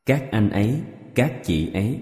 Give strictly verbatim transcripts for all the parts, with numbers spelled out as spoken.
các anh ấy, các chị ấy.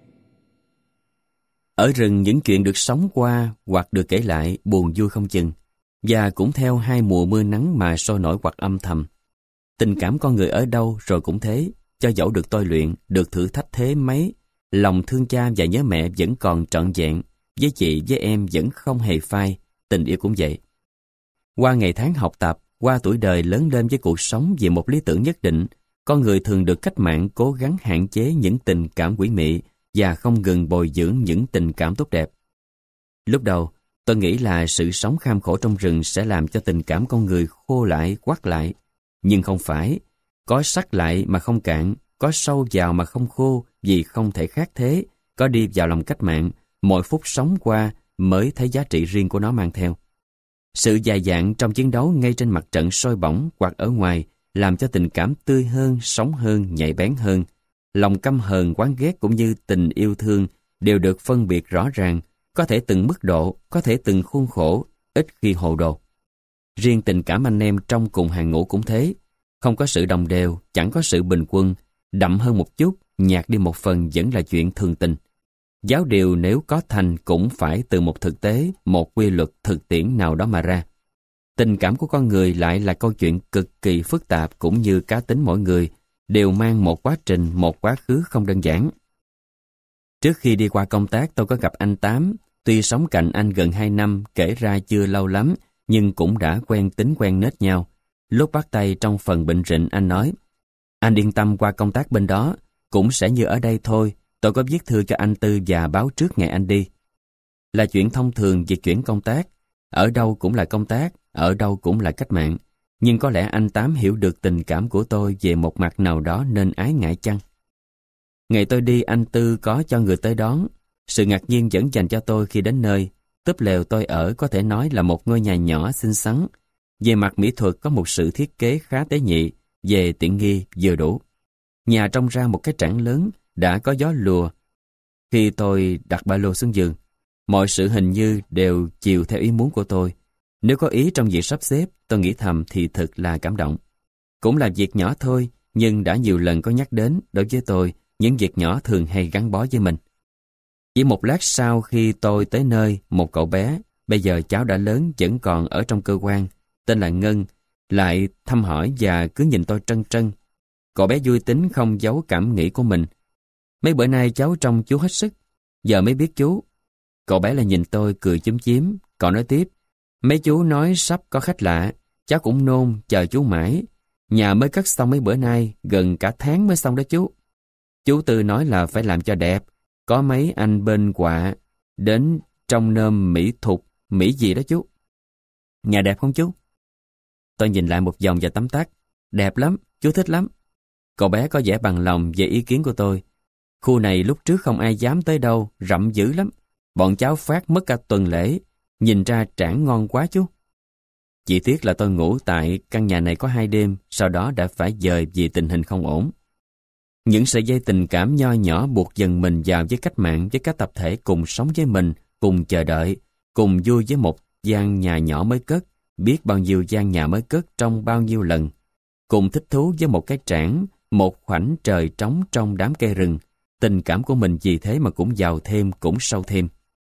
Ở rừng những chuyện được sống qua hoặc được kể lại buồn vui không chừng, và cũng theo hai mùa mưa nắng mà sôi nổi hoặc âm thầm. Tình cảm con người ở đâu rồi cũng thế, cho dẫu được tôi luyện, được thử thách thế mấy, lòng thương cha và nhớ mẹ vẫn còn trọn vẹn, với chị với em vẫn không hề phai, tình yêu cũng vậy. Qua ngày tháng học tập, qua tuổi đời lớn lên với cuộc sống vì một lý tưởng nhất định, con người thường được cách mạng cố gắng hạn chế những tình cảm quỷ mị và không ngừng bồi dưỡng những tình cảm tốt đẹp. Lúc đầu, tôi nghĩ là sự sống kham khổ trong rừng sẽ làm cho tình cảm con người khô lại, quắt lại. Nhưng không phải. Có sắc lại mà không cạn, có sâu vào mà không khô, vì không thể khác thế. Có đi vào lòng cách mạng, mỗi phút sống qua mới thấy giá trị riêng của nó mang theo. Sự dài dạn trong chiến đấu ngay trên mặt trận sôi bỏng hoặc ở ngoài làm cho tình cảm tươi hơn, sống hơn, nhạy bén hơn. Lòng căm hờn, oán ghét cũng như tình yêu thương đều được phân biệt rõ ràng, có thể từng mức độ, có thể từng khuôn khổ, ít khi hồ đồ. Riêng tình cảm anh em trong cùng hàng ngũ cũng thế, không có sự đồng đều, chẳng có sự bình quân, đậm hơn một chút, nhạt đi một phần vẫn là chuyện thường tình. Giáo điều nếu có thành cũng phải từ một thực tế, một quy luật thực tiễn nào đó mà ra. Tình cảm của con người lại là câu chuyện cực kỳ phức tạp, cũng như cá tính mỗi người, đều mang một quá trình, một quá khứ không đơn giản. Trước khi đi qua công tác tôi có gặp anh Tám, tuy sống cạnh anh gần hai năm, kể ra chưa lâu lắm, nhưng cũng đã quen tính quen nết nhau. Lúc bắt tay trong phần bệnh rịnh anh nói, anh yên tâm qua công tác bên đó, cũng sẽ như ở đây thôi, tôi có viết thư cho anh Tư và báo trước ngày anh đi. Là chuyện thông thường việc chuyển công tác, ở đâu cũng là công tác, ở đâu cũng là cách mạng. Nhưng có lẽ anh Tám hiểu được tình cảm của tôi về một mặt nào đó nên ái ngại chăng? Ngày tôi đi anh Tư có cho người tới đón. Sự ngạc nhiên vẫn dành cho tôi khi đến nơi. Túp lều tôi ở có thể nói là một ngôi nhà nhỏ xinh xắn. Về mặt mỹ thuật có một sự thiết kế khá tế nhị, về tiện nghi vừa đủ. Nhà trông ra một cái trảng lớn, đã có gió lùa. Khi tôi đặt ba lô xuống giường, mọi sự hình như đều chiều theo ý muốn của tôi. Nếu có ý trong việc sắp xếp, tôi nghĩ thầm thì thật là cảm động. Cũng là việc nhỏ thôi, nhưng đã nhiều lần có nhắc đến, đối với tôi, những việc nhỏ thường hay gắn bó với mình. Chỉ một lát sau khi tôi tới nơi, một cậu bé, bây giờ cháu đã lớn vẫn còn ở trong cơ quan, tên là Ngân, lại thăm hỏi và cứ nhìn tôi trân trân. Cậu bé vui tính không giấu cảm nghĩ của mình. Mấy bữa nay cháu trông chú hết sức, giờ mới biết chú. Cậu bé lại nhìn tôi cười chúm chím, cậu nói tiếp, mấy chú nói sắp có khách lạ, cháu cũng nôn, chờ chú mãi. Nhà mới cất xong mấy bữa nay, gần cả tháng mới xong đó chú. Chú Tư nói là phải làm cho đẹp, có mấy anh bên quạ, đến trong nôm mỹ thục, mỹ gì đó chú. Nhà đẹp không chú? Tôi nhìn lại một vòng và tấm tắc, đẹp lắm, chú thích lắm. Cậu bé có vẻ bằng lòng về ý kiến của tôi. Khu này lúc trước không ai dám tới đâu, rậm dữ lắm. Bọn cháu phát mất cả tuần lễ, nhìn ra trảng ngon quá chú. Chỉ tiếc là tôi ngủ tại căn nhà này có hai đêm, sau đó đã phải dời vì tình hình không ổn. Những sợi dây tình cảm nho nhỏ buộc dần mình vào với cách mạng, với các tập thể cùng sống với mình, cùng chờ đợi, cùng vui với một gian nhà nhỏ mới cất, biết bao nhiêu gian nhà mới cất trong bao nhiêu lần, cùng thích thú với một cái trảng, một khoảnh trời trống trong đám cây rừng. Tình cảm của mình vì thế mà cũng giàu thêm, cũng sâu thêm.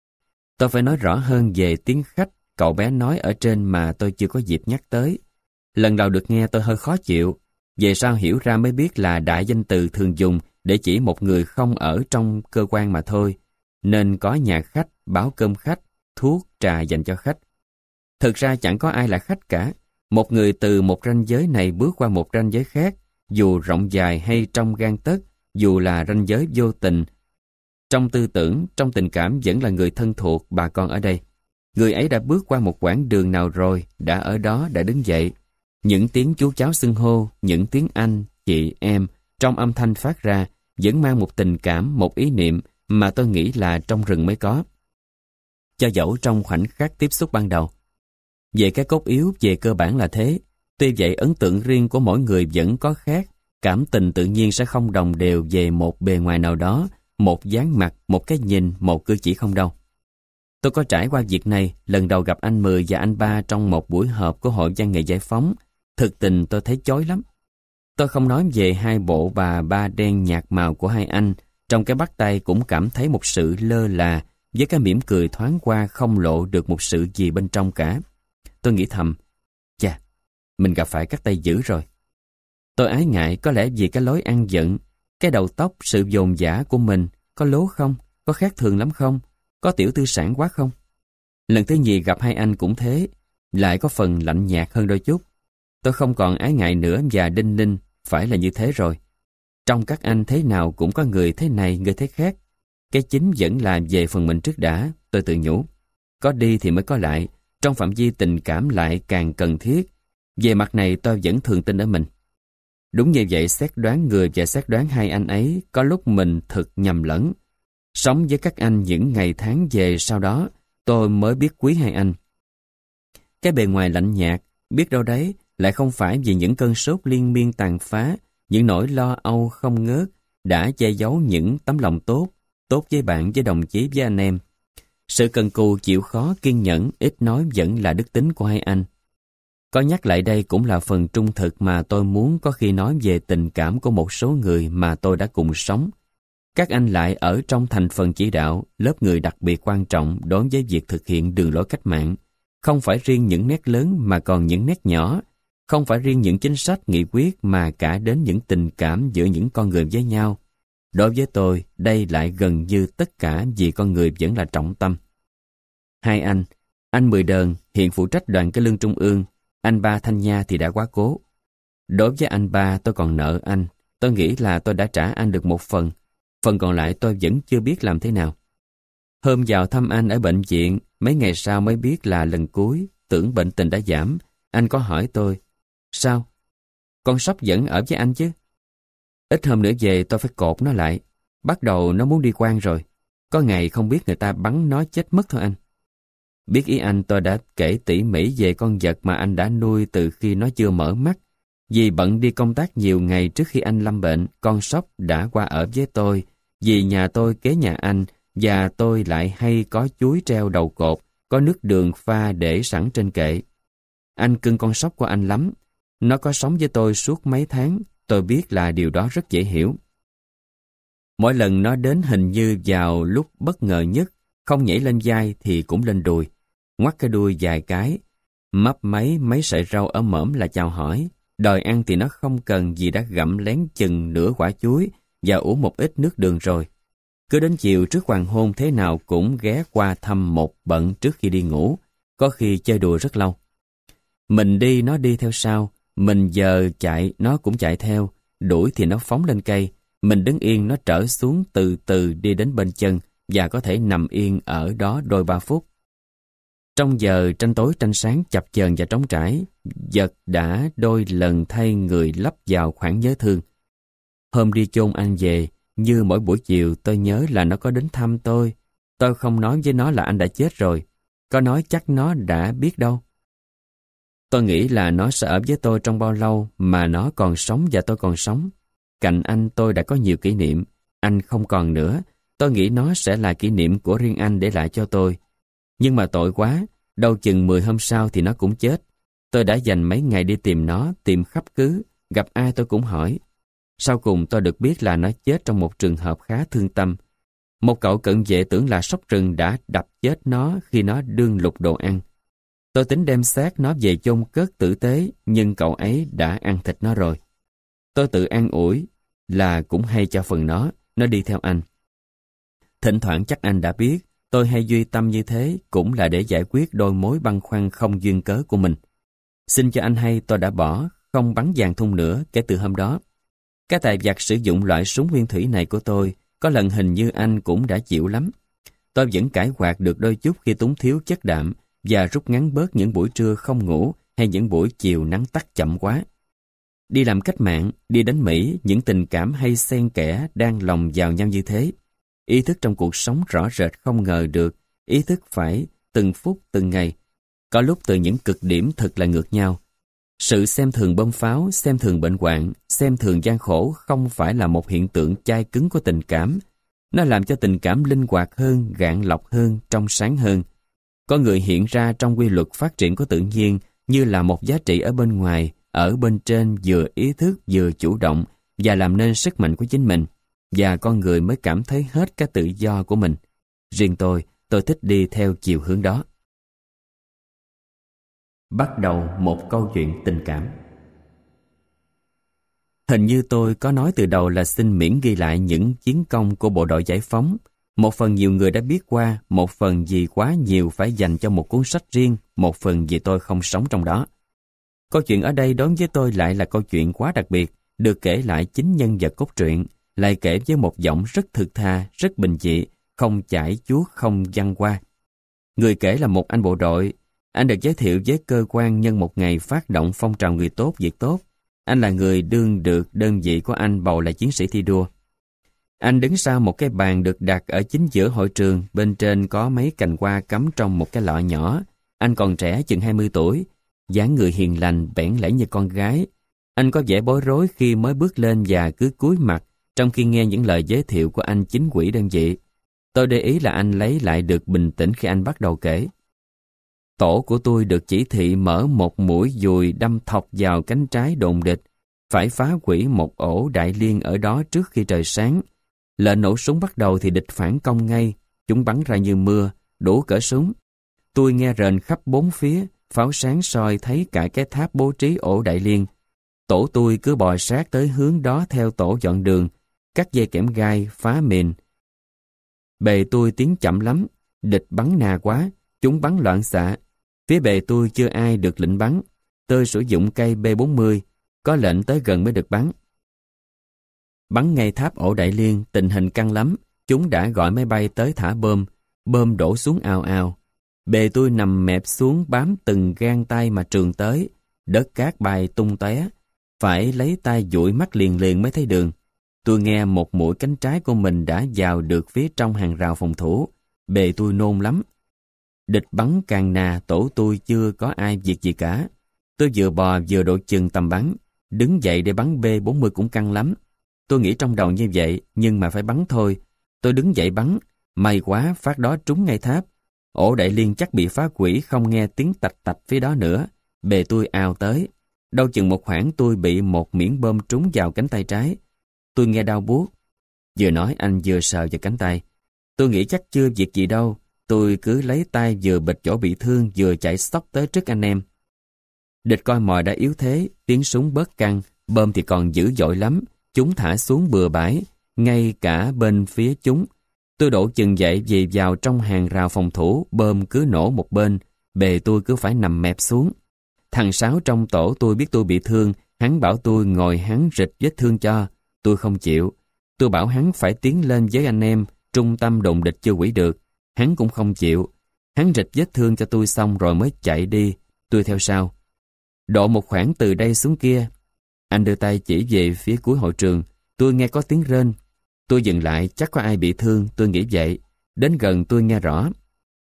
Tôi phải nói rõ hơn về tiếng khách cậu bé nói ở trên mà tôi chưa có dịp nhắc tới. Lần đầu được nghe tôi hơi khó chịu, về sau hiểu ra mới biết là đại danh từ thường dùng để chỉ một người không ở trong cơ quan mà thôi, nên có nhà khách, báo cơm khách, thuốc, trà dành cho khách. Thực ra chẳng có ai là khách cả, một người từ một ranh giới này bước qua một ranh giới khác, dù rộng dài hay trong gang tấc, dù là ranh giới vô tình, trong tư tưởng, trong tình cảm vẫn là người thân thuộc bà con ở đây. Người ấy đã bước qua một quãng đường nào rồi, đã ở đó, đã đứng dậy. Những tiếng chú cháu xưng hô, những tiếng anh, chị, em, trong âm thanh phát ra, vẫn mang một tình cảm, một ý niệm mà tôi nghĩ là trong rừng mới có. Cho dẫu trong khoảnh khắc tiếp xúc ban đầu. Về cái cốt yếu, về cơ bản là thế. Tuy vậy ấn tượng riêng của mỗi người vẫn có khác. Cảm tình tự nhiên sẽ không đồng đều về một bề ngoài nào đó, một dáng mặt, một cái nhìn, một cử chỉ không đâu. Tôi có trải qua việc này lần đầu gặp anh Mười và anh Ba trong một buổi họp của Hội Văn nghệ Giải phóng. Thực tình tôi thấy chói lắm. Tôi không nói về hai bộ bà ba đen nhạt màu của hai anh, trong cái bắt tay cũng cảm thấy một sự lơ là, với cái mỉm cười thoáng qua không lộ được một sự gì bên trong cả. Tôi nghĩ thầm, chà, mình gặp phải cắt tay dữ rồi. Tôi ái ngại có lẽ vì cái lối ăn giận, cái đầu tóc, sự dồn dã của mình, có lố không? Có khác thường lắm không? Có tiểu tư sản quá không? Lần thứ nhì gặp hai anh cũng thế, lại có phần lạnh nhạt hơn đôi chút. Tôi không còn ái ngại nữa và đinh ninh, phải là như thế rồi. Trong các anh thế nào cũng có người thế này, người thế khác. Cái chính vẫn là về phần mình trước đã, tôi tự nhủ. Có đi thì mới có lại, trong phạm vi tình cảm lại càng cần thiết. Về mặt này tôi vẫn thường tin ở mình. Đúng như vậy, xét đoán người và xét đoán hai anh ấy, có lúc mình thực nhầm lẫn. Sống với các anh những ngày tháng về sau đó, tôi mới biết quý hai anh. Cái bề ngoài lạnh nhạt, biết đâu đấy, lại không phải vì những cơn sốt liên miên tàn phá, những nỗi lo âu không ngớt, đã che giấu những tấm lòng tốt, tốt với bạn, với đồng chí, với anh em. Sự cần cù, chịu khó, kiên nhẫn, ít nói vẫn là đức tính của hai anh. Có nhắc lại đây cũng là phần trung thực mà tôi muốn có khi nói về tình cảm của một số người mà tôi đã cùng sống. Các anh lại ở trong thành phần chỉ đạo, lớp người đặc biệt quan trọng đối với việc thực hiện đường lối cách mạng. Không phải riêng những nét lớn mà còn những nét nhỏ. Không phải riêng những chính sách, nghị quyết mà cả đến những tình cảm giữa những con người với nhau. Đối với tôi, đây lại gần như tất cả vì con người vẫn là trọng tâm. Hai anh, anh Mười Đờn hiện phụ trách đoàn Cải lương Trung ương, anh Ba Thanh Nha thì đã quá cố. Đối với anh Ba tôi còn nợ anh, tôi nghĩ là tôi đã trả anh được một phần, phần còn lại tôi vẫn chưa biết làm thế nào. Hôm vào thăm anh ở bệnh viện, mấy ngày sau mới biết là lần cuối, tưởng bệnh tình đã giảm, anh có hỏi tôi, sao? Con sóc vẫn ở với anh chứ? Ít hôm nữa về tôi phải cột nó lại, bắt đầu nó muốn đi quan rồi, có ngày không biết người ta bắn nó chết mất thôi anh. Biết ý anh, tôi đã kể tỉ mỉ về con vật mà anh đã nuôi từ khi nó chưa mở mắt. Vì bận đi công tác nhiều ngày trước khi anh lâm bệnh, con sóc đã qua ở với tôi, vì nhà tôi kế nhà anh, và tôi lại hay có chuối treo đầu cột, có nước đường pha để sẵn trên kệ. Anh cưng con sóc của anh lắm. Nó có sống với tôi suốt mấy tháng, tôi biết là điều đó rất dễ hiểu. Mỗi lần nó đến hình như vào lúc bất ngờ nhất, không nhảy lên vai thì cũng lên đùi, ngoắt cái đuôi vài cái, mấp máy mấy sợi rau ở mõm là chào hỏi. Đòi ăn thì nó không cần vì đã gặm lén chừng nửa quả chuối và uống một ít nước đường rồi. Cứ đến chiều trước hoàng hôn thế nào cũng ghé qua thăm một bận trước khi đi ngủ, có khi chơi đùa rất lâu. Mình đi nó đi theo sau, mình giờ chạy nó cũng chạy theo, đuổi thì nó phóng lên cây, mình đứng yên nó trở xuống từ từ đi đến bên chân và có thể nằm yên ở đó đôi ba phút. Trong giờ tranh tối tranh sáng chập chờn và trống trải, vật đã đôi lần thay người lấp vào khoảng nhớ thương. Hôm đi chôn anh về, như mỗi buổi chiều tôi nhớ là nó có đến thăm tôi. Tôi không nói với nó là anh đã chết rồi, có nói chắc nó đã biết đâu. Tôi nghĩ là nó sẽ ở với tôi trong bao lâu mà nó còn sống và tôi còn sống. Cạnh anh tôi đã có nhiều kỷ niệm, anh không còn nữa. Tôi nghĩ nó sẽ là kỷ niệm của riêng anh để lại cho tôi. Nhưng mà tội quá, đâu chừng mười hôm sau thì nó cũng chết. Tôi đã dành mấy ngày đi tìm nó, tìm khắp cứ, gặp ai tôi cũng hỏi. Sau cùng tôi được biết là nó chết trong một trường hợp khá thương tâm. Một cậu cận vệ tưởng là sóc rừng đã đập chết nó khi nó đương lục đồ ăn. Tôi tính đem xác nó về chôn cất tử tế, nhưng cậu ấy đã ăn thịt nó rồi. Tôi tự an ủi là cũng hay cho phần nó, nó đi theo anh. Thỉnh thoảng chắc anh đã biết, tôi hay duy tâm như thế cũng là để giải quyết đôi mối băn khoăn không duyên cớ của mình. Xin cho anh hay tôi đã bỏ, không bắn vàng thun nữa kể từ hôm đó. Cái tài vặt sử dụng loại súng nguyên thủy này của tôi, có lần hình như anh cũng đã chịu lắm. Tôi vẫn cải quạt được đôi chút khi túng thiếu chất đạm và rút ngắn bớt những buổi trưa không ngủ hay những buổi chiều nắng tắt chậm quá. Đi làm cách mạng, đi đến Mỹ, những tình cảm hay xen kẽ đang lồng vào nhau như thế. Ý thức trong cuộc sống rõ rệt không ngờ được, ý thức phải từng phút từng ngày. Có lúc từ những cực điểm thật là ngược nhau. Sự xem thường bom pháo, xem thường bệnh hoạn, xem thường gian khổ không phải là một hiện tượng chai cứng của tình cảm. Nó làm cho tình cảm linh hoạt hơn, gạn lọc hơn, trong sáng hơn. Có người hiện ra trong quy luật phát triển của tự nhiên như là một giá trị ở bên ngoài, ở bên trên vừa ý thức vừa chủ động và làm nên sức mạnh của chính mình, và con người mới cảm thấy hết cái tự do của mình. Riêng tôi, tôi thích đi theo chiều hướng đó. Bắt đầu một câu chuyện tình cảm. Hình như tôi có nói từ đầu là xin miễn ghi lại những chiến công của bộ đội giải phóng. Một phần nhiều người đã biết qua, một phần vì quá nhiều phải dành cho một cuốn sách riêng, một phần vì tôi không sống trong đó. Câu chuyện ở đây đối với tôi lại là câu chuyện quá đặc biệt, được kể lại chính nhân vật cốt truyện, lại kể với một giọng rất thực thà, rất bình dị, không chải chuốt, không văng qua. Người kể là một anh bộ đội. Anh được giới thiệu với cơ quan nhân một ngày phát động phong trào người tốt việc tốt. Anh là người đương được đơn vị của anh bầu là chiến sĩ thi đua. Anh đứng sau một cái bàn được đặt ở chính giữa hội trường, bên trên có mấy cành hoa cắm trong một cái lọ nhỏ. Anh còn trẻ chừng hai mươi tuổi, dáng người hiền lành, bẽn lẽn như con gái. Anh có vẻ bối rối khi mới bước lên và cứ cúi mặt trong khi nghe những lời giới thiệu của anh chính ủy đơn vị. Tôi để ý là anh lấy lại được bình tĩnh khi anh bắt đầu kể. Tổ của tôi được chỉ thị mở một mũi dùi đâm thọc vào cánh trái đồn địch, phải phá hủy một ổ đại liên ở đó trước khi trời sáng. Lệnh nổ súng bắt đầu thì địch phản công ngay, chúng bắn ra như mưa, đủ cỡ súng. Tôi nghe rền khắp bốn phía, pháo sáng soi thấy cả cái tháp bố trí ổ đại liên. Tổ tôi cứ bò sát tới hướng đó theo tổ dọn đường, cắt dây kẽm gai, phá mìn. Bề tôi tiến chậm lắm, địch bắn nà quá, chúng bắn loạn xạ. Phía bề tôi chưa ai được lệnh bắn. Tôi sử dụng cây B bốn mươi, có lệnh tới gần mới được bắn. Bắn ngay tháp ổ đại liên, tình hình căng lắm. Chúng đã gọi máy bay tới thả bom, bom đổ xuống ào ào. Bề tôi nằm mẹp xuống bám từng gang tay mà trường tới, đất cát bay tung tóe, phải lấy tay dụi mắt liền liền mới thấy đường. Tôi nghe một mũi cánh trái của mình đã vào được phía trong hàng rào phòng thủ, bề tôi nôn lắm. Địch bắn càng nà, tổ tôi chưa có ai việc gì cả. Tôi vừa bò vừa độ chừng tầm bắn, đứng dậy để bắn B bốn mươi cũng căng lắm. Tôi nghĩ trong đầu như vậy, nhưng mà phải bắn thôi. Tôi đứng dậy bắn, may quá phát đó trúng ngay tháp. Ổ đại liên chắc bị phá hủy, không nghe tiếng tạch tạch phía đó nữa. Bề tôi ào tới. Đâu chừng một khoảng tôi bị một miếng bom trúng vào cánh tay trái. Tôi nghe đau buốt. Vừa nói anh vừa sờ vào cánh tay. Tôi nghĩ chắc chưa việc gì đâu. Tôi cứ lấy tay vừa bịt chỗ bị thương vừa chạy xóc tới trước anh em. Địch coi mồi đã yếu thế, tiếng súng bớt căng, bom thì còn dữ dội lắm. Chúng thả xuống bừa bãi, ngay cả bên phía chúng. Tôi đổ chừng dậy vì vào trong hàng rào phòng thủ, bom cứ nổ một bên, bề tôi cứ phải nằm mẹp xuống. Thằng Sáu trong tổ tôi biết tôi bị thương, hắn bảo tôi ngồi hắn rịch vết thương cho. Tôi không chịu. Tôi bảo hắn phải tiến lên với anh em, trung tâm đồn địch chưa hủy được. Hắn cũng không chịu. Hắn rịch vết thương cho tôi xong rồi mới chạy đi. Tôi theo sau. Độ một khoảng từ đây xuống kia. Anh đưa tay chỉ về phía cuối hội trường. Tôi nghe có tiếng rên. Tôi dừng lại, chắc có ai bị thương, tôi nghĩ vậy. Đến gần tôi nghe rõ.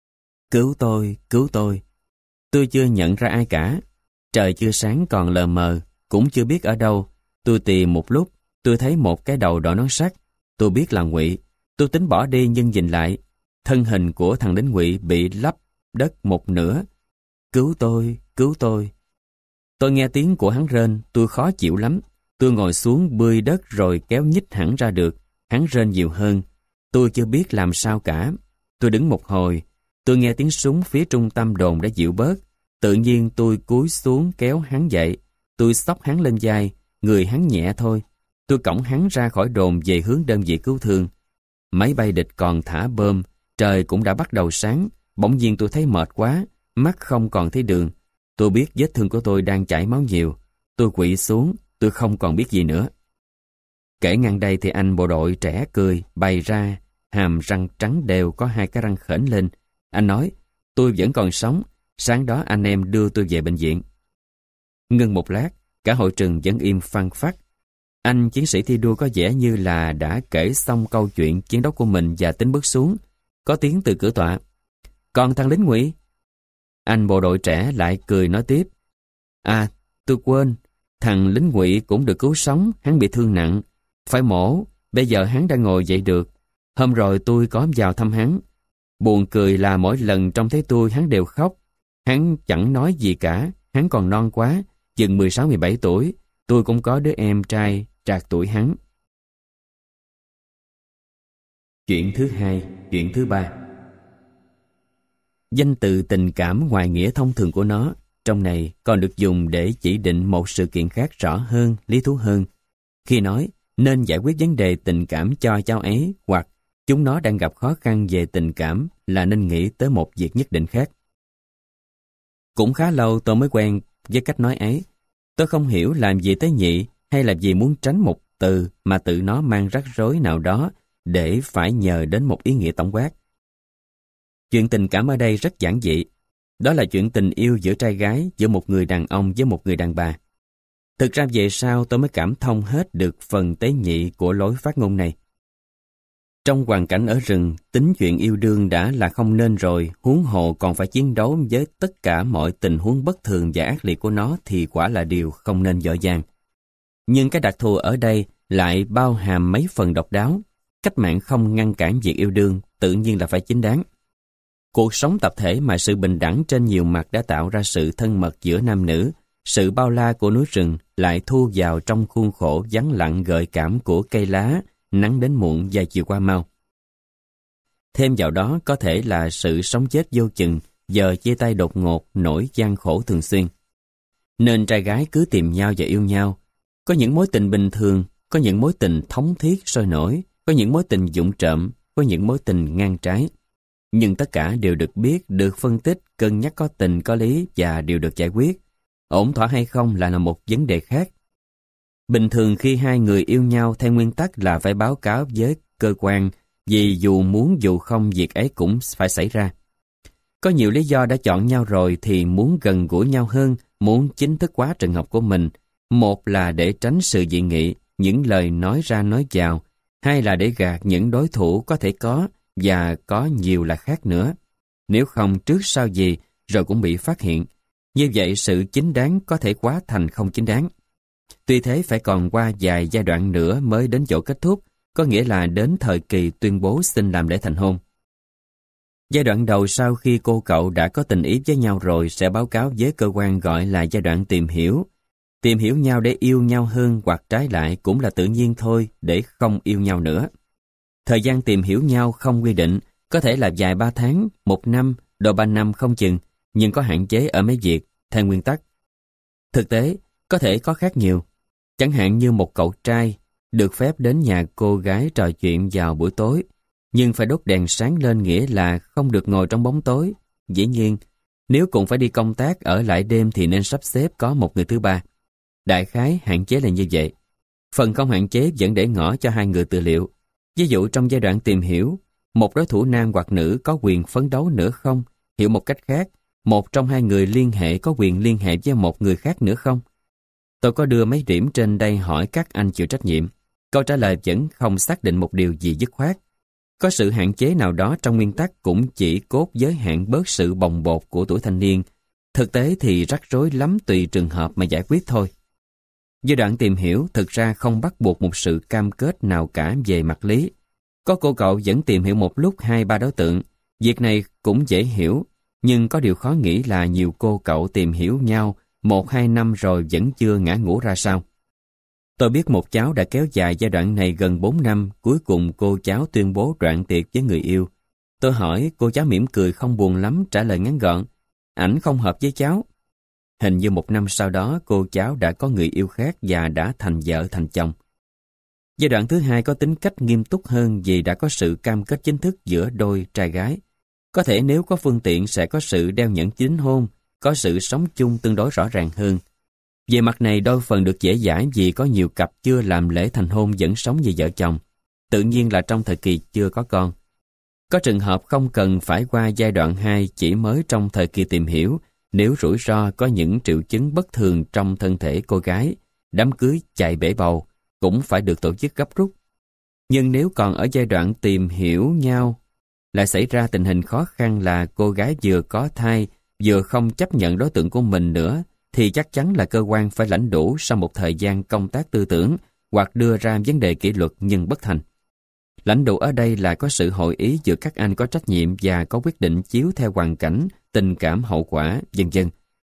Cứu tôi, cứu tôi. Tôi chưa nhận ra ai cả. Trời chưa sáng còn lờ mờ, cũng chưa biết ở đâu. Tôi tìm một lúc, tôi thấy một cái đầu đội nón sắt. Tôi biết là Ngụy. Tôi tính bỏ đi nhưng nhìn lại. Thân hình của thằng lính Ngụy bị lấp đất một nửa. Cứu tôi, cứu tôi. Tôi nghe tiếng của hắn rên, tôi khó chịu lắm. Tôi ngồi xuống bươi đất rồi kéo nhích hẳn ra được. Hắn rên nhiều hơn. Tôi chưa biết làm sao cả. Tôi đứng một hồi. Tôi nghe tiếng súng phía trung tâm đồn đã dịu bớt. Tự nhiên tôi cúi xuống kéo hắn dậy. Tôi xốc hắn lên vai. Người hắn nhẹ thôi. Tôi cõng hắn ra khỏi đồn về hướng đơn vị cứu thương. Máy bay địch còn thả bom. Trời cũng đã bắt đầu sáng. Bỗng nhiên tôi thấy mệt quá. Mắt không còn thấy đường. Tôi biết vết thương của tôi đang chảy máu nhiều. Tôi quỵ xuống. Tôi không còn biết gì nữa. Kể ngang đây thì anh bộ đội trẻ cười, bày ra, hàm răng trắng đều có hai cái răng khểnh lên. Anh nói, tôi vẫn còn sống, sáng đó anh em đưa tôi về bệnh viện. Ngưng một lát, cả hội trường vẫn im phăng phắc. Anh chiến sĩ thi đua có vẻ như là đã kể xong câu chuyện chiến đấu của mình và tính bước xuống. Có tiếng từ cửa tọa. Còn thằng lính Ngụy? Anh bộ đội trẻ lại cười nói tiếp. À, tôi quên, thằng lính Ngụy cũng được cứu sống, hắn bị thương nặng. Phải mổ, bây giờ hắn đã ngồi dậy được. Hôm rồi tôi có vào thăm hắn. Buồn cười là mỗi lần trông thấy tôi hắn đều khóc. Hắn chẳng nói gì cả, hắn còn non quá, chừng mười sáu mười bảy tuổi, tôi cũng có đứa em trai trạc tuổi hắn. Chuyện thứ hai, chuyện thứ ba. Danh từ tình cảm ngoài nghĩa thông thường của nó, trong này còn được dùng để chỉ định một sự kiện khác rõ hơn, lý thú hơn. Khi nói nên giải quyết vấn đề tình cảm cho cháu ấy, hoặc chúng nó đang gặp khó khăn về tình cảm, là nên nghĩ tới một việc nhất định khác. Cũng khá lâu tôi mới quen với cách nói ấy. Tôi không hiểu làm gì tới nhị, hay là vì muốn tránh một từ mà tự nó mang rắc rối nào đó để phải nhờ đến một ý nghĩa tổng quát. Chuyện tình cảm ở đây rất giản dị. Đó là chuyện tình yêu giữa trai gái, giữa một người đàn ông với một người đàn bà. Thực ra về sau tôi mới cảm thông hết được phần tế nhị của lối phát ngôn này. Trong hoàn cảnh ở rừng, tính chuyện yêu đương đã là không nên rồi, huống hồ còn phải chiến đấu với tất cả mọi tình huống bất thường và ác liệt của nó thì quả là điều không nên dở dàng. Nhưng cái đặc thù ở đây lại bao hàm mấy phần độc đáo. Cách mạng không ngăn cản việc yêu đương, tự nhiên là phải chính đáng. Cuộc sống tập thể mà sự bình đẳng trên nhiều mặt đã tạo ra sự thân mật giữa nam nữ, sự bao la của núi rừng lại thu vào trong khuôn khổ vắng lặng gợi cảm của cây lá, nắng đến muộn và chiều qua mau. Thêm vào đó có thể là sự sống chết vô chừng, giờ chia tay đột ngột, nỗi gian khổ thường xuyên. Nên trai gái cứ tìm nhau và yêu nhau. Có những mối tình bình thường, có những mối tình thống thiết sôi nổi, có những mối tình vụng trộm, có những mối tình ngang trái. Nhưng tất cả đều được biết, được phân tích, cân nhắc có tình có lý và đều được giải quyết. Ổn thỏa hay không là là một vấn đề khác. Bình thường khi hai người yêu nhau theo nguyên tắc là phải báo cáo với cơ quan, vì dù muốn dù không việc ấy cũng phải xảy ra. Có nhiều lý do đã chọn nhau rồi thì muốn gần gũi nhau hơn, muốn chính thức hóa trường hợp của mình. Một là để tránh sự dị nghị, những lời nói ra nói vào. Hai là để gạt những đối thủ có thể có, và có nhiều là khác nữa. Nếu không trước sau gì, rồi cũng bị phát hiện. Như vậy sự chính đáng có thể hóa thành không chính đáng. Tuy thế phải còn qua vài giai đoạn nữa mới đến chỗ kết thúc, có nghĩa là đến thời kỳ tuyên bố xin làm lễ thành hôn. Giai đoạn đầu sau khi cô cậu đã có tình ý với nhau rồi sẽ báo cáo với cơ quan gọi là giai đoạn tìm hiểu. Tìm hiểu nhau để yêu nhau hơn hoặc trái lại cũng là tự nhiên thôi để không yêu nhau nữa. Thời gian tìm hiểu nhau không quy định, có thể là vài ba tháng, một năm, đôi ba năm không chừng, nhưng có hạn chế ở mấy việc, theo nguyên tắc. Thực tế, có thể có khác nhiều. Chẳng hạn như một cậu trai được phép đến nhà cô gái trò chuyện vào buổi tối, nhưng phải đốt đèn sáng lên nghĩa là không được ngồi trong bóng tối. Dĩ nhiên, nếu cùng phải đi công tác ở lại đêm thì nên sắp xếp có một người thứ ba. Đại khái hạn chế là như vậy. Phần không hạn chế vẫn để ngỏ cho hai người tự liệu. Ví dụ trong giai đoạn tìm hiểu, một đối thủ nam hoặc nữ có quyền phấn đấu nữa không? Hiểu một cách khác, một trong hai người liên hệ có quyền liên hệ với một người khác nữa không? Tôi có đưa mấy điểm trên đây hỏi các anh chịu trách nhiệm. Câu trả lời vẫn không xác định một điều gì dứt khoát. Có sự hạn chế nào đó trong nguyên tắc cũng chỉ cốt giới hạn bớt sự bồng bột của tuổi thanh niên. Thực tế thì rắc rối lắm tùy trường hợp mà giải quyết thôi. Giai đoạn tìm hiểu thực ra không bắt buộc một sự cam kết nào cả về mặt lý. Có cô cậu vẫn tìm hiểu một lúc hai ba đối tượng. Việc này cũng dễ hiểu, nhưng có điều khó nghĩ là nhiều cô cậu tìm hiểu nhau một hai năm rồi vẫn chưa ngã ngũ ra sao. Tôi biết một cháu đã kéo dài giai đoạn này gần bốn năm, cuối cùng cô cháu tuyên bố đoạn tiệt với người yêu. Tôi hỏi, cô cháu mỉm cười không buồn lắm, trả lời ngắn gọn, ảnh không hợp với cháu. Hình như một năm sau đó cô cháu đã có người yêu khác và đã thành vợ thành chồng. Giai đoạn thứ hai có tính cách nghiêm túc hơn vì đã có sự cam kết chính thức giữa đôi trai gái. Có thể nếu có phương tiện sẽ có sự đeo nhẫn đính hôn, có sự sống chung tương đối rõ ràng hơn. Về mặt này đôi phần được dễ dãi vì có nhiều cặp chưa làm lễ thành hôn vẫn sống như vợ chồng. Tự nhiên là trong thời kỳ chưa có con. Có trường hợp không cần phải qua giai đoạn hai chỉ mới trong thời kỳ tìm hiểu, nếu rủi ro có những triệu chứng bất thường trong thân thể cô gái, đám cưới chạy bể bầu, cũng phải được tổ chức gấp rút. Nhưng nếu còn ở giai đoạn tìm hiểu nhau, lại xảy ra tình hình khó khăn là cô gái vừa có thai, vừa không chấp nhận đối tượng của mình nữa, thì chắc chắn là cơ quan phải lãnh đủ sau một thời gian công tác tư tưởng hoặc đưa ra vấn đề kỷ luật nhưng bất thành. Lãnh đủ ở đây là có sự hội ý giữa các anh có trách nhiệm và có quyết định chiếu theo hoàn cảnh, tình cảm, hậu quả, vân vân.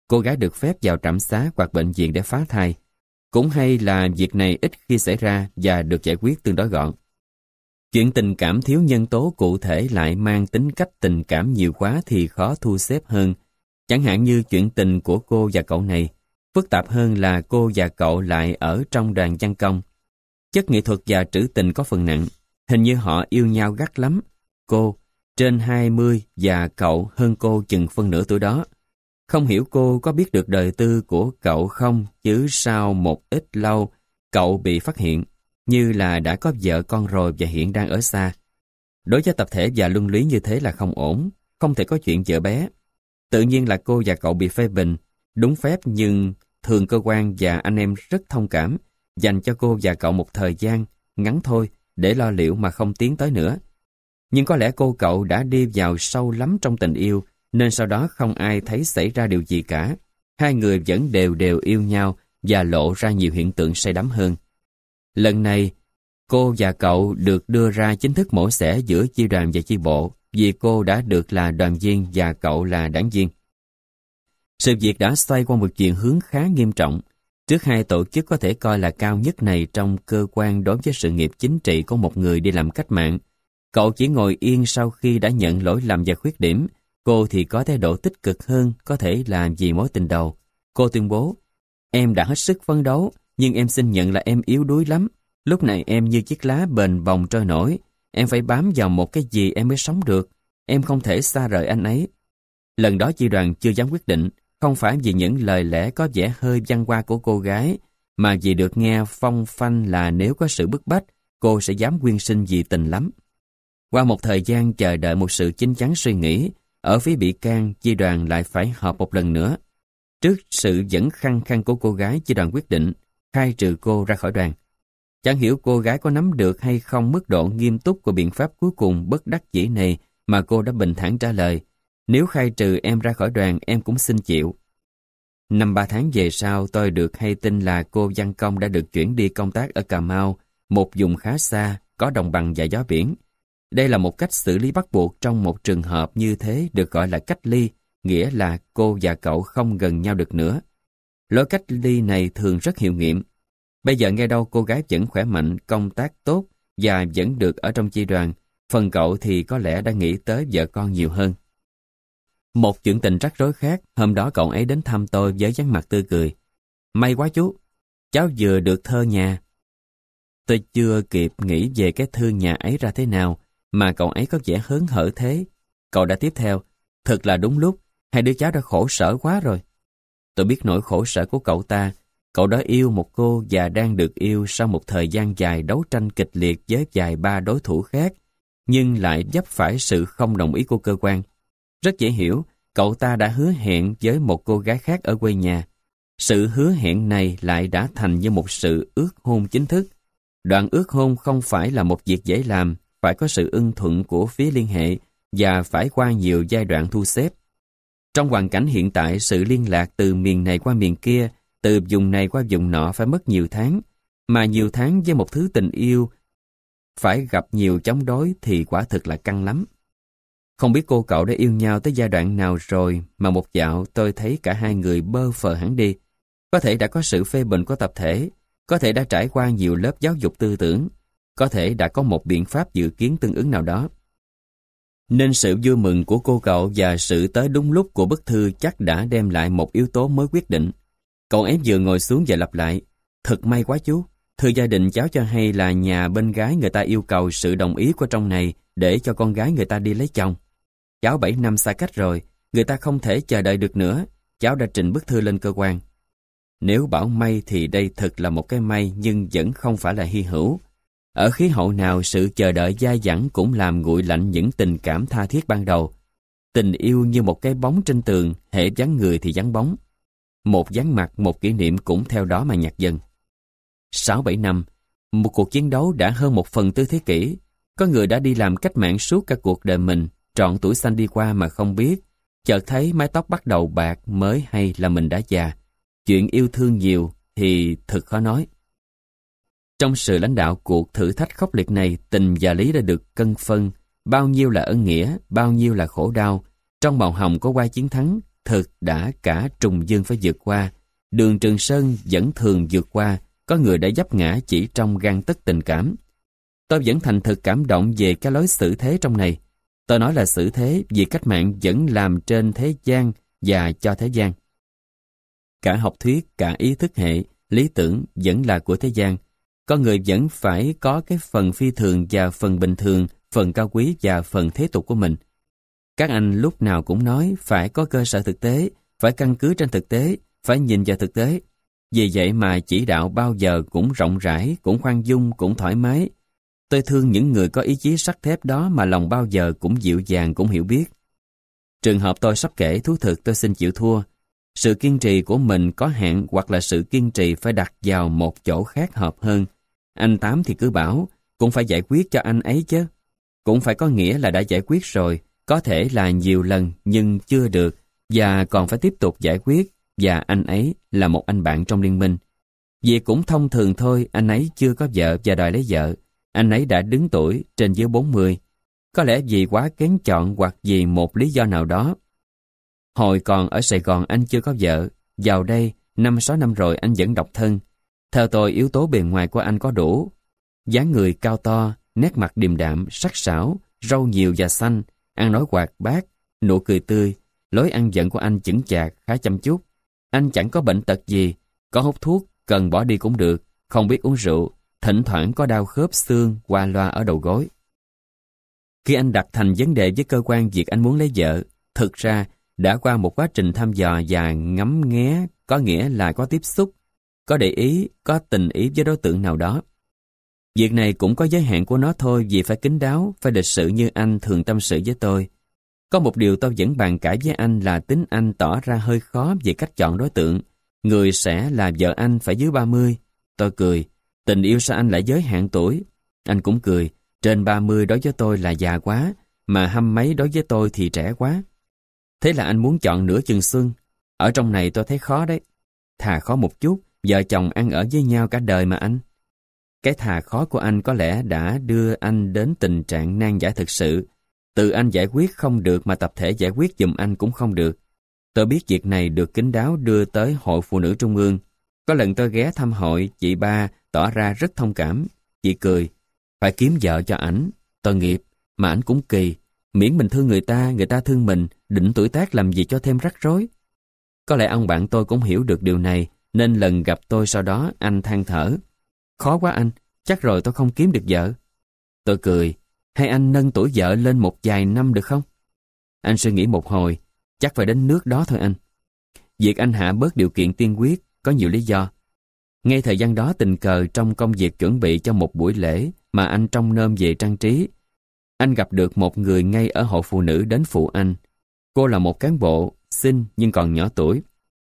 cô gái được phép vào trạm xá hoặc bệnh viện để phá thai. Cũng hay là việc này ít khi xảy ra và được giải quyết tương đối gọn. Chuyện tình cảm thiếu nhân tố cụ thể lại mang tính cách tình cảm nhiều quá thì khó thu xếp hơn. Chẳng hạn như chuyện tình của cô và cậu này. Phức tạp hơn là cô và cậu lại ở trong đoàn văn công. Chất nghệ thuật và trữ tình có phần nặng. Hình như họ yêu nhau gắt lắm. Cô trên hai mươi và cậu hơn cô chừng phân nửa tuổi đó. Không hiểu cô có biết được đời tư của cậu không, chứ sau một ít lâu, cậu bị phát hiện, như là đã có vợ con rồi và hiện đang ở xa. Đối với tập thể và luân lý như thế là không ổn, không thể có chuyện vợ bé. Tự nhiên là cô và cậu bị phê bình, đúng phép nhưng thường cơ quan và anh em rất thông cảm, dành cho cô và cậu một thời gian, ngắn thôi, để lo liệu mà không tiến tới nữa. Nhưng có lẽ cô cậu đã đi vào sâu lắm trong tình yêu, nên sau đó không ai thấy xảy ra điều gì cả. Hai người vẫn đều đều yêu nhau và lộ ra nhiều hiện tượng say đắm hơn. Lần này, cô và cậu được đưa ra chính thức mổ xẻ giữa chi đoàn và chi bộ, vì cô đã được là đoàn viên và cậu là đảng viên. Sự việc đã xoay qua một chuyện hướng khá nghiêm trọng. Trước hai tổ chức có thể coi là cao nhất này trong cơ quan đối với sự nghiệp chính trị của một người đi làm cách mạng, cậu chỉ ngồi yên sau khi đã nhận lỗi lầm và khuyết điểm. Cô thì có thái độ tích cực hơn, có thể là vì mối tình đầu. Cô tuyên bố, em đã hết sức phấn đấu, nhưng em xin nhận là em yếu đuối lắm. Lúc này em như chiếc lá bềnh bồng trôi nổi. Em phải bám vào một cái gì em mới sống được. Em không thể xa rời anh ấy. Lần đó chi đoàn chưa dám quyết định, không phải vì những lời lẽ có vẻ hơi văn hoa của cô gái, mà vì được nghe phong phanh là nếu có sự bức bách, cô sẽ dám quyên sinh vì tình lắm. Qua một thời gian chờ đợi một sự chín chắn suy nghĩ, ở phía bị can, chi đoàn lại phải họp một lần nữa. Trước sự vẫn khăng khăng của cô gái, chi đoàn quyết định khai trừ cô ra khỏi đoàn. Chẳng hiểu cô gái có nắm được hay không mức độ nghiêm túc của biện pháp cuối cùng bất đắc dĩ này, mà cô đã bình thản trả lời, nếu khai trừ em ra khỏi đoàn em cũng xin chịu. Năm ba tháng về sau, tôi được hay tin là cô Văn Công đã được chuyển đi công tác ở Cà Mau, một vùng khá xa, có đồng bằng và gió biển. Đây là một cách xử lý bắt buộc trong một trường hợp như thế, được gọi là cách ly, nghĩa là cô và cậu không gần nhau được nữa. Lối cách ly này thường rất hiệu nghiệm. Bây giờ nghe đâu cô gái vẫn khỏe mạnh, công tác tốt và vẫn được ở trong chi đoàn, phần cậu thì có lẽ đã nghĩ tới vợ con nhiều hơn. Một chuyện tình rắc rối khác, hôm đó cậu ấy đến thăm tôi với dáng mặt tươi cười. May quá chú, cháu vừa được thơ nhà. Tôi chưa kịp nghĩ về cái thư nhà ấy ra thế nào, mà cậu ấy có vẻ hớn hở thế. Cậu đã tiếp theo, thật là đúng lúc, hai đứa cháu đã khổ sở quá rồi. Tôi biết nỗi khổ sở của cậu ta. Cậu đã yêu một cô và đang được yêu sau một thời gian dài đấu tranh kịch liệt với vài ba đối thủ khác, nhưng lại vấp phải sự không đồng ý của cơ quan. Rất dễ hiểu, cậu ta đã hứa hẹn với một cô gái khác ở quê nhà. Sự hứa hẹn này lại đã thành như một sự ước hôn chính thức. Đoạn ước hôn không phải là một việc dễ làm, phải có sự ưng thuận của phía liên hệ và phải qua nhiều giai đoạn thu xếp. Trong hoàn cảnh hiện tại, sự liên lạc từ miền này qua miền kia, từ vùng này qua vùng nọ phải mất nhiều tháng, mà nhiều tháng với một thứ tình yêu phải gặp nhiều chống đối thì quả thực là căng lắm. Không biết cô cậu đã yêu nhau tới giai đoạn nào rồi mà một dạo tôi thấy cả hai người bơ phờ hẳn đi. Có thể đã có sự phê bình của tập thể, có thể đã trải qua nhiều lớp giáo dục tư tưởng, có thể đã có một biện pháp dự kiến tương ứng nào đó. Nên sự vui mừng của cô cậu và sự tới đúng lúc của bức thư chắc đã đem lại một yếu tố mới quyết định. Cậu ấy vừa ngồi xuống và lặp lại, thật may quá chú, thư gia đình cháu cho hay là nhà bên gái người ta yêu cầu sự đồng ý của trong này để cho con gái người ta đi lấy chồng. Cháu bảy năm xa cách rồi, người ta không thể chờ đợi được nữa, cháu đã trình bức thư lên cơ quan. Nếu bảo may thì đây thật là một cái may nhưng vẫn không phải là hy hữu. Ở khí hậu nào sự chờ đợi dai dẳng cũng làm nguội lạnh những tình cảm tha thiết ban đầu. Tình yêu như một cái bóng trên tường, hễ vắng người thì vắng bóng. Một vắng mặt, một kỷ niệm cũng theo đó mà nhạt dần. Sáu bảy năm, một cuộc chiến đấu đã hơn một phần tư thế kỷ. Có người đã đi làm cách mạng suốt cả cuộc đời mình, trọn tuổi xanh đi qua mà không biết. Chợt thấy mái tóc bắt đầu bạc mới hay là mình đã già. Chuyện yêu thương nhiều thì thật khó nói. Trong sự lãnh đạo cuộc thử thách khốc liệt này, tình và lý đã được cân phân. Bao nhiêu là ân nghĩa, bao nhiêu là khổ đau. Trong màu hồng có qua chiến thắng, thực đã cả trùng dương phải vượt qua. Đường Trường Sơn vẫn thường vượt qua, có người đã vấp ngã chỉ trong gang tấc tình cảm. Tôi vẫn thành thực cảm động về cái lối xử thế trong này. Tôi nói là xử thế vì cách mạng vẫn làm trên thế gian và cho thế gian. Cả học thuyết, cả ý thức hệ, lý tưởng vẫn là của thế gian. Con người vẫn phải có cái phần phi thường và phần bình thường, phần cao quý và phần thế tục của mình. Các anh lúc nào cũng nói phải có cơ sở thực tế, phải căn cứ trên thực tế, phải nhìn vào thực tế. Vì vậy mà chỉ đạo bao giờ cũng rộng rãi, cũng khoan dung, cũng thoải mái. Tôi thương những người có ý chí sắt thép đó mà lòng bao giờ cũng dịu dàng, cũng hiểu biết. Trường hợp tôi sắp kể thú thực tôi xin chịu thua. Sự kiên trì của mình có hạn hoặc là sự kiên trì phải đặt vào một chỗ khác hợp hơn. Anh Tám thì cứ bảo, cũng phải giải quyết cho anh ấy chứ. Cũng phải có nghĩa là đã giải quyết rồi, có thể là nhiều lần nhưng chưa được, và còn phải tiếp tục giải quyết, và anh ấy là một anh bạn trong liên minh. Vì cũng thông thường thôi, anh ấy chưa có vợ và đòi lấy vợ. Anh ấy đã đứng tuổi trên dưới bốn mươi. Có lẽ vì quá kén chọn hoặc vì một lý do nào đó. Hồi còn ở Sài Gòn anh chưa có vợ. Vào đây, năm sáu năm rồi anh vẫn độc thân. Theo tôi, yếu tố bề ngoài của anh có đủ. Dáng người cao to, nét mặt điềm đạm, sắc sảo, râu nhiều và xanh, ăn nói hoạt bát, nụ cười tươi, lối ăn giận của anh chững chạc, khá chăm chút. Anh chẳng có bệnh tật gì, có hút thuốc, cần bỏ đi cũng được, không biết uống rượu, thỉnh thoảng có đau khớp xương, qua loa ở đầu gối. Khi anh đặt thành vấn đề với cơ quan việc anh muốn lấy vợ, thực ra đã qua một quá trình thăm dò và ngắm nghé, có nghĩa là có tiếp xúc, có để ý, có tình ý với đối tượng nào đó. Việc này cũng có giới hạn của nó thôi, vì phải kín đáo, phải lịch sự như anh thường tâm sự với tôi. Có một điều tôi vẫn bàn cãi với anh là tính anh tỏ ra hơi khó về cách chọn đối tượng. Người sẽ là vợ anh phải dưới ba mươi. Tôi cười, tình yêu sao anh lại giới hạn tuổi? Anh cũng cười, trên ba mươi đối với tôi là già quá, mà hăm mấy đối với tôi thì trẻ quá. Thế là anh muốn chọn nửa chừng xuân. Ở trong này tôi thấy khó đấy. Thà khó một chút, vợ chồng ăn ở với nhau cả đời mà anh. Cái thà khó của anh có lẽ đã đưa anh đến tình trạng nan giải thực sự. Tự anh giải quyết không được mà tập thể giải quyết giùm anh cũng không được. Tôi biết việc này được kín đáo đưa tới Hội Phụ Nữ Trung ương. Có lần tôi ghé thăm hội, chị ba tỏ ra rất thông cảm. Chị cười, phải kiếm vợ cho ảnh, tội nghiệp, mà ảnh cũng kỳ. Miễn mình thương người ta, người ta thương mình, định tuổi tác làm gì cho thêm rắc rối. Có lẽ ông bạn tôi cũng hiểu được điều này, nên lần gặp tôi sau đó anh than thở. Khó quá anh, chắc rồi tôi không kiếm được vợ. Tôi cười, hay anh nâng tuổi vợ lên một vài năm được không? Anh suy nghĩ một hồi, chắc phải đến nước đó thôi anh. Việc anh hạ bớt điều kiện tiên quyết có nhiều lý do. Ngay thời gian đó tình cờ trong công việc chuẩn bị cho một buổi lễ mà anh trông nom về trang trí, anh gặp được một người ngay ở hội phụ nữ đến phụ anh. Cô là một cán bộ, xinh nhưng còn nhỏ tuổi.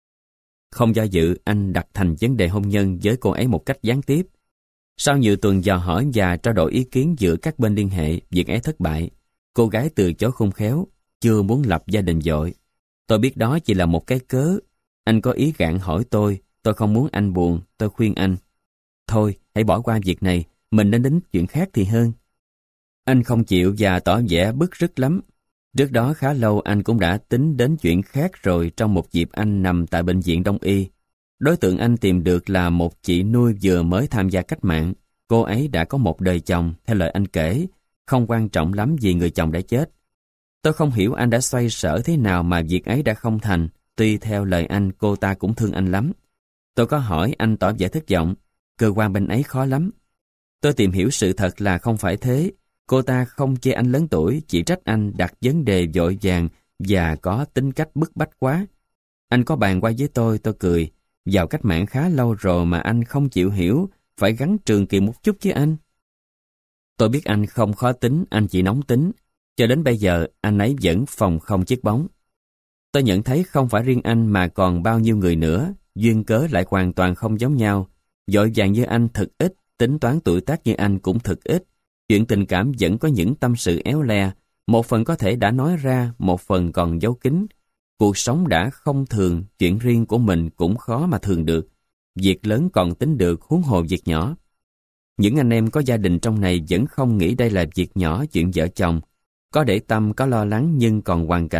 Không do dự, anh đặt thành vấn đề hôn nhân với cô ấy một cách gián tiếp. Sau nhiều tuần dò hỏi và trao đổi ý kiến giữa các bên liên hệ, việc ấy thất bại. Cô gái từ chối khôn khéo, chưa muốn lập gia đình vội. Tôi biết đó chỉ là một cái cớ. Anh có ý gạn hỏi tôi, tôi không muốn anh buồn, tôi khuyên anh. Thôi, hãy bỏ qua việc này, mình nên đến chuyện khác thì hơn. Anh không chịu và tỏ vẻ bức rứt lắm. Trước đó khá lâu anh cũng đã tính đến chuyện khác rồi trong một dịp anh nằm tại bệnh viện Đông Y. Đối tượng anh tìm được là một chị nuôi vừa mới tham gia cách mạng. Cô ấy đã có một đời chồng, theo lời anh kể, không quan trọng lắm vì người chồng đã chết. Tôi không hiểu anh đã xoay sở thế nào mà việc ấy đã không thành, tuy theo lời anh cô ta cũng thương anh lắm. Tôi có hỏi anh tỏ vẻ thất vọng, cơ quan bên ấy khó lắm. Tôi tìm hiểu sự thật là không phải thế, cô ta không chê anh lớn tuổi, chỉ trách anh đặt vấn đề vội vàng và có tính cách bức bách quá. Anh có bàn qua với tôi, tôi cười, vào cách mạng khá lâu rồi mà anh không chịu hiểu, phải gắn trường kỳ một chút với anh. Tôi biết anh không khó tính, anh chỉ nóng tính. Cho đến bây giờ, anh ấy vẫn phòng không chiếc bóng. Tôi nhận thấy không phải riêng anh mà còn bao nhiêu người nữa, duyên cớ lại hoàn toàn không giống nhau. Vội vàng như anh thật ít, tính toán tuổi tác như anh cũng thật ít. Chuyện tình cảm vẫn có những tâm sự éo le, một phần có thể đã nói ra, một phần còn giấu kín. Cuộc sống đã không thường, chuyện riêng của mình cũng khó mà thường được. Việc lớn còn tính được, huống hồ việc nhỏ. Những anh em có gia đình trong này vẫn không nghĩ đây là việc nhỏ, chuyện vợ chồng. Có để tâm, có lo lắng nhưng còn hoàn cảnh.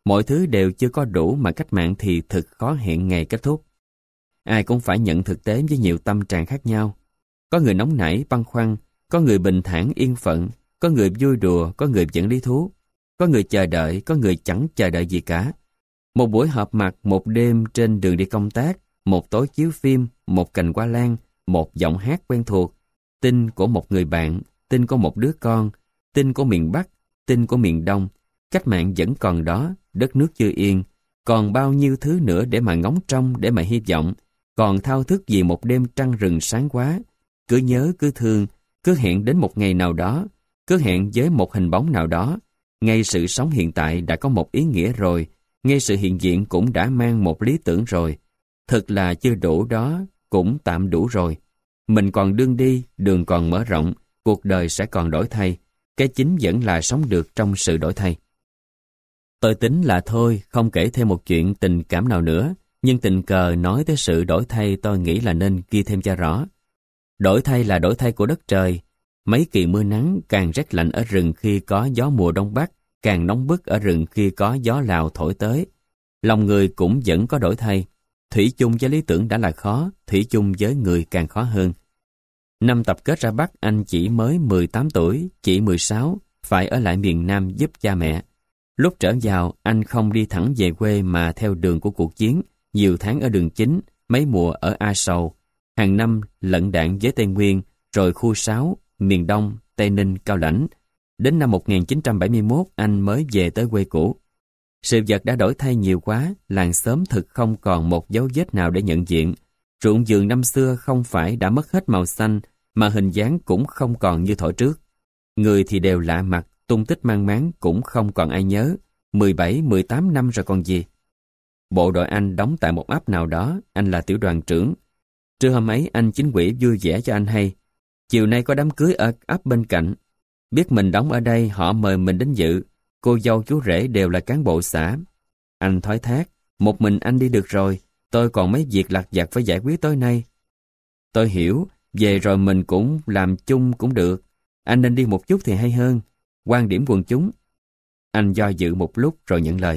Mọi thứ đều chưa có đủ mà cách mạng thì thực khó hẹn ngày kết thúc. Ai cũng phải nhận thực tế với nhiều tâm trạng khác nhau. Có người nóng nảy, băn khoăn, có người bình thản, yên phận, có người vui đùa, có người vẫn lý thú, có người chờ đợi, có người chẳng chờ đợi gì cả. Một buổi họp mặt, một đêm trên đường đi công tác, một tối chiếu phim, một cành hoa lan, một giọng hát quen thuộc, tin của một người bạn, tin của một đứa con, tin của miền Bắc, tin của miền Đông. Cách mạng vẫn còn đó, đất nước chưa yên, còn bao nhiêu thứ nữa để mà ngóng trông, để mà hy vọng, còn thao thức vì một đêm trăng rừng sáng quá. Cứ nhớ, cứ thương, cứ hẹn đến một ngày nào đó, cứ hẹn với một hình bóng nào đó. Ngay sự sống hiện tại đã có một ý nghĩa rồi, ngay sự hiện diện cũng đã mang một lý tưởng rồi. Thật là chưa đủ đó, cũng tạm đủ rồi. Mình còn đương đi, đường còn mở rộng, cuộc đời sẽ còn đổi thay. Cái chính vẫn là sống được trong sự đổi thay. Tôi tính là thôi, không kể thêm một chuyện tình cảm nào nữa, nhưng tình cờ nói tới sự đổi thay tôi nghĩ là nên ghi thêm cho rõ. Đổi thay là đổi thay của đất trời. Mấy kỳ mưa nắng càng rét lạnh ở rừng khi có gió mùa đông bắc, càng nóng bức ở rừng khi có gió Lào thổi tới. Lòng người cũng vẫn có đổi thay. Thủy chung với lý tưởng đã là khó, thủy chung với người càng khó hơn. Năm tập kết ra Bắc, anh chỉ mới mười tám tuổi, chỉ mười sáu, phải ở lại miền Nam giúp cha mẹ. Lúc trở vào, anh không đi thẳng về quê mà theo đường của cuộc chiến, nhiều tháng ở đường chính, mấy mùa ở A Sầu, hàng năm lận đạn với Tây Nguyên, rồi khu sáu, miền Đông, Tây Ninh, Cao Lãnh. Đến năm một nghìn chín trăm bảy mươi mốt, anh mới về tới quê cũ. Sự vật đã đổi thay nhiều quá, làng xóm thực không còn một dấu vết nào để nhận diện. Ruộng vườn năm xưa không phải đã mất hết màu xanh, mà hình dáng cũng không còn như thổi trước. Người thì đều lạ mặt, tung tích mang máng cũng không còn ai nhớ. mười bảy, mười tám năm rồi còn gì. Bộ đội anh đóng tại một ấp nào đó, anh là tiểu đoàn trưởng. Trưa hôm ấy anh chính ủy vui vẻ cho anh hay. Chiều nay có đám cưới ở ấp bên cạnh. Biết mình đóng ở đây, họ mời mình đến dự. Cô dâu chú rể đều là cán bộ xã. Anh thoái thác, một mình anh đi được rồi, tôi còn mấy việc lặt vặt phải giải quyết tối nay. Tôi hiểu, về rồi mình cũng làm chung cũng được. Anh nên đi một chút thì hay hơn. Quan điểm quần chúng. Anh do dự một lúc rồi nhận lời.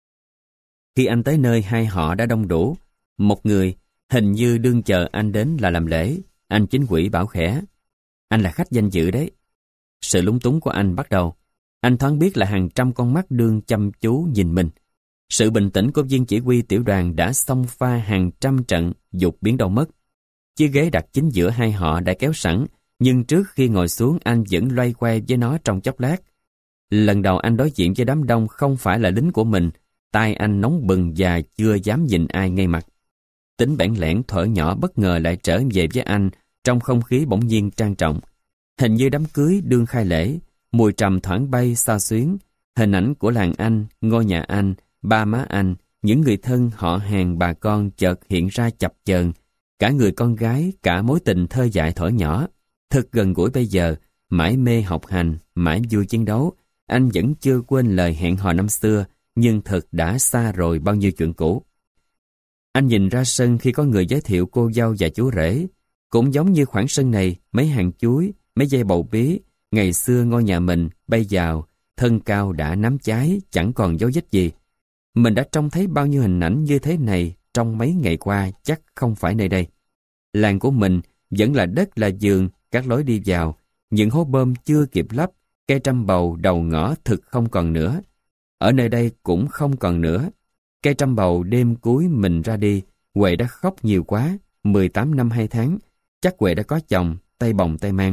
Khi anh tới nơi hai họ đã đông đủ. Một người, hình như đương chờ anh đến là làm lễ. Anh chính ủy bảo khẽ. Anh là khách danh dự đấy. Sự lúng túng của anh bắt đầu. Anh thoáng biết là hàng trăm con mắt đương chăm chú nhìn mình. Sự bình tĩnh của viên chỉ huy tiểu đoàn đã xông pha hàng trăm trận dục biến đâu mất. Chiếc ghế đặt chính giữa hai họ đã kéo sẵn, nhưng trước khi ngồi xuống anh vẫn loay quay với nó trong chốc lát. Lần đầu anh đối diện với đám đông không phải là lính của mình, tai anh nóng bừng và chưa dám nhìn ai ngay mặt. Tính bẽn lẽn thở nhỏ bất ngờ lại trở về với anh trong không khí bỗng nhiên trang trọng. Hình như đám cưới đương khai lễ, mùi trầm thoảng bay xa xuyến, hình ảnh của làng anh, ngôi nhà anh, ba má anh, những người thân họ hàng bà con chợt hiện ra chập chờn, cả người con gái, cả mối tình thơ dại thuở nhỏ, thật gần gũi bây giờ, mãi mê học hành, mãi vui chiến đấu. Anh vẫn chưa quên lời hẹn hò năm xưa, nhưng thật đã xa rồi bao nhiêu chuyện cũ. Anh nhìn ra sân khi có người giới thiệu cô dâu và chú rể. Cũng giống như khoảng sân này, mấy hàng chuối, mấy dây bầu bí, ngày xưa ngôi nhà mình bay vào, thân cao đã nắm cháy, chẳng còn dấu vết gì. Mình đã trông thấy bao nhiêu hình ảnh như thế này trong mấy ngày qua, chắc không phải nơi đây. Làng của mình vẫn là đất là vườn, các lối đi vào, những hố bơm chưa kịp lắp, cây trăm bầu đầu ngõ thực không còn nữa. Ở nơi đây cũng không còn nữa. Cây trăm bầu đêm cuối mình ra đi, Huệ đã khóc nhiều quá, mười tám năm hai tháng, chắc Huệ đã có chồng, tay bồng tay mang.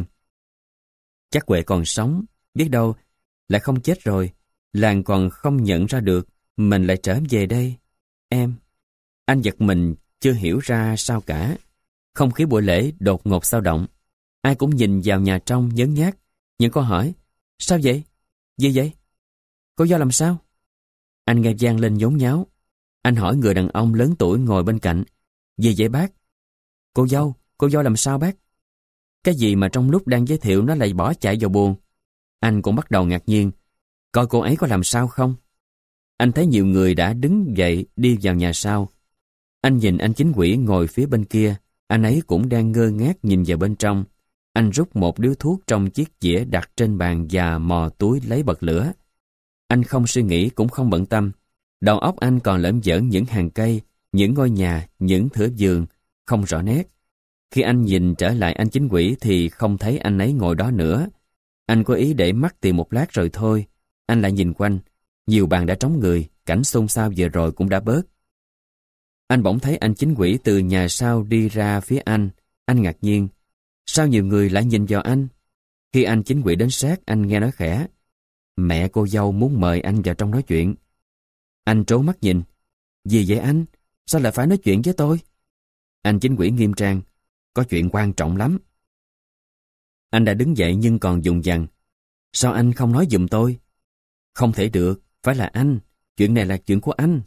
Chắc Huệ còn sống, biết đâu, lại không chết rồi, làng còn không nhận ra được, mình lại trở về đây. Em, anh giật mình, chưa hiểu ra sao cả. Không khí buổi lễ đột ngột dao động. Ai cũng nhìn vào nhà trong nhớn nhác, những câu hỏi, sao vậy? Gì vậy? Cô dâu làm sao? Anh nghe vang lên nhốn nháo. Anh hỏi người đàn ông lớn tuổi ngồi bên cạnh, gì vậy bác? Cô dâu, cô dâu làm sao bác? Cái gì mà trong lúc đang giới thiệu nó lại bỏ chạy vào buồng? Anh cũng bắt đầu ngạc nhiên, coi cô ấy có làm sao không? Anh thấy nhiều người đã đứng dậy đi vào nhà sau. Anh nhìn anh chính ủy ngồi phía bên kia, anh ấy cũng đang ngơ ngác nhìn vào bên trong. Anh rút một điếu thuốc trong chiếc dĩa đặt trên bàn và mò túi lấy bật lửa. Anh không suy nghĩ cũng không bận tâm, Đầu óc anh còn lởn vởn những hàng cây, những ngôi nhà, những thửa vườn, không rõ nét. Khi anh nhìn trở lại anh Chính Quỷ thì không thấy anh ấy ngồi đó nữa. Anh có ý để mắt tìm một lát rồi thôi. Anh lại nhìn quanh. Nhiều bàn đã trống người, cảnh xôn xao vừa rồi cũng đã bớt. Anh bỗng thấy anh Chính Quỷ từ nhà sau đi ra phía anh. Anh ngạc nhiên. Sao nhiều người lại nhìn vào anh? Khi anh Chính Quỷ đến sát, anh nghe nói khẽ. Mẹ cô dâu muốn mời anh vào trong nói chuyện. Anh trố mắt nhìn. Gì vậy anh? Sao lại phải nói chuyện với tôi? Anh Chính Quỷ nghiêm trang. Có chuyện quan trọng lắm. Anh đã đứng dậy nhưng còn vùng vằng. Sao anh không nói giùm tôi? Không thể được, phải là anh. Chuyện này là chuyện của anh.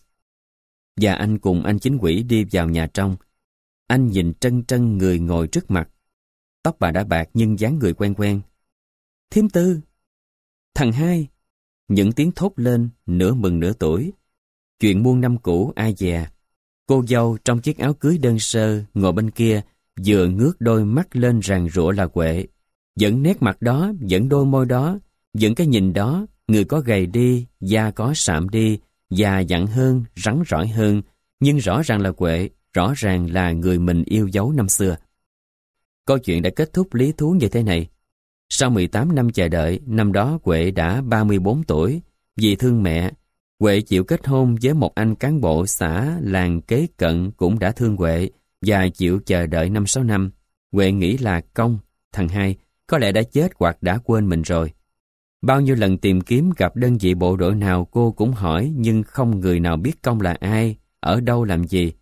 Và anh cùng anh Chính Quỷ đi vào nhà trong. Anh nhìn trân trân người ngồi trước mặt. Tóc bà đã bạc nhưng dáng người quen quen. Thím Tư. Thằng Hai. Những tiếng thốt lên, nửa mừng nửa tuổi. Chuyện muôn năm cũ ai dè. Cô dâu trong chiếc áo cưới đơn sơ ngồi bên kia, vừa ngước đôi mắt lên ràng rụa là Huệ. Vẫn nét mặt đó, vẫn đôi môi đó, vẫn cái nhìn đó, người có gầy đi, da có sạm đi, già dặn hơn, rắn rỏi hơn, nhưng rõ ràng là Huệ, rõ ràng là người mình yêu dấu năm xưa. Câu chuyện đã kết thúc lý thú như thế này. Sau mười tám năm chờ đợi, năm đó Huệ đã ba mươi bốn tuổi. Vì thương mẹ, Huệ chịu kết hôn với một anh cán bộ xã làng kế cận cũng đã thương Huệ và chịu chờ đợi năm sáu năm. Huệ nghĩ là Công, thằng Hai, có lẽ đã chết hoặc đã quên mình rồi. Bao nhiêu lần tìm kiếm gặp đơn vị bộ đội nào cô cũng hỏi nhưng không người nào biết Công là ai, ở đâu làm gì.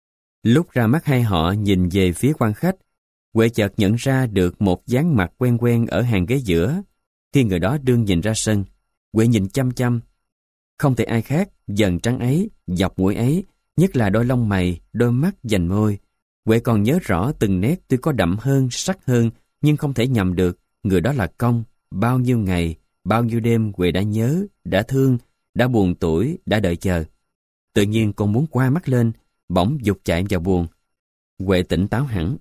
Lúc ra mắt hai họ nhìn về phía quan khách, Huệ chợt nhận ra được một dáng mặt quen quen ở hàng ghế giữa. Khi người đó đương nhìn ra sân, Huệ nhìn chăm chăm. Không thể ai khác, dần trắng ấy, dọc mũi ấy, nhất là đôi lông mày, đôi mắt dành môi. Huệ còn nhớ rõ từng nét tuy có đậm hơn, sắc hơn, nhưng không thể nhầm được, người đó là Công. Bao nhiêu ngày, bao nhiêu đêm Huệ đã nhớ, đã thương, đã buồn tủi, đã đợi chờ. Tự nhiên cô muốn qua mắt lên, bỗng giục chạy vào buồng. Huệ tỉnh táo hẳn.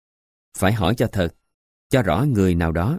Phải hỏi cho thật, cho rõ người nào đó.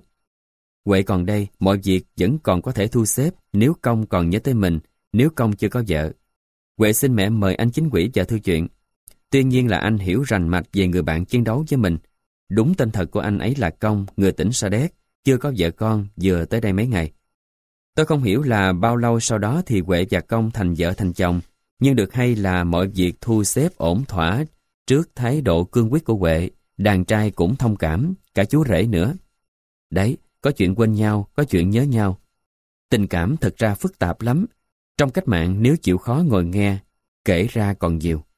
Huệ còn đây, mọi việc vẫn còn có thể thu xếp nếu Công còn nhớ tới mình, nếu Công chưa có vợ. Huệ xin mẹ mời anh Chính Quỷ vào thư chuyện. Tuy nhiên là anh hiểu rành mạch về người bạn chiến đấu với mình. Đúng tên thật của anh ấy là Công, người tỉnh Sa Đéc, chưa có vợ con, vừa tới đây mấy ngày. Tôi không hiểu là bao lâu sau đó thì Huệ và Công thành vợ thành chồng, nhưng được hay là mọi việc thu xếp ổn thỏa trước thái độ cương quyết của Huệ, đàn trai cũng thông cảm, cả chú rể nữa. Đấy, có chuyện quên nhau, có chuyện nhớ nhau. Tình cảm thật ra phức tạp lắm. Trong cách mạng nếu chịu khó ngồi nghe, kể ra còn nhiều.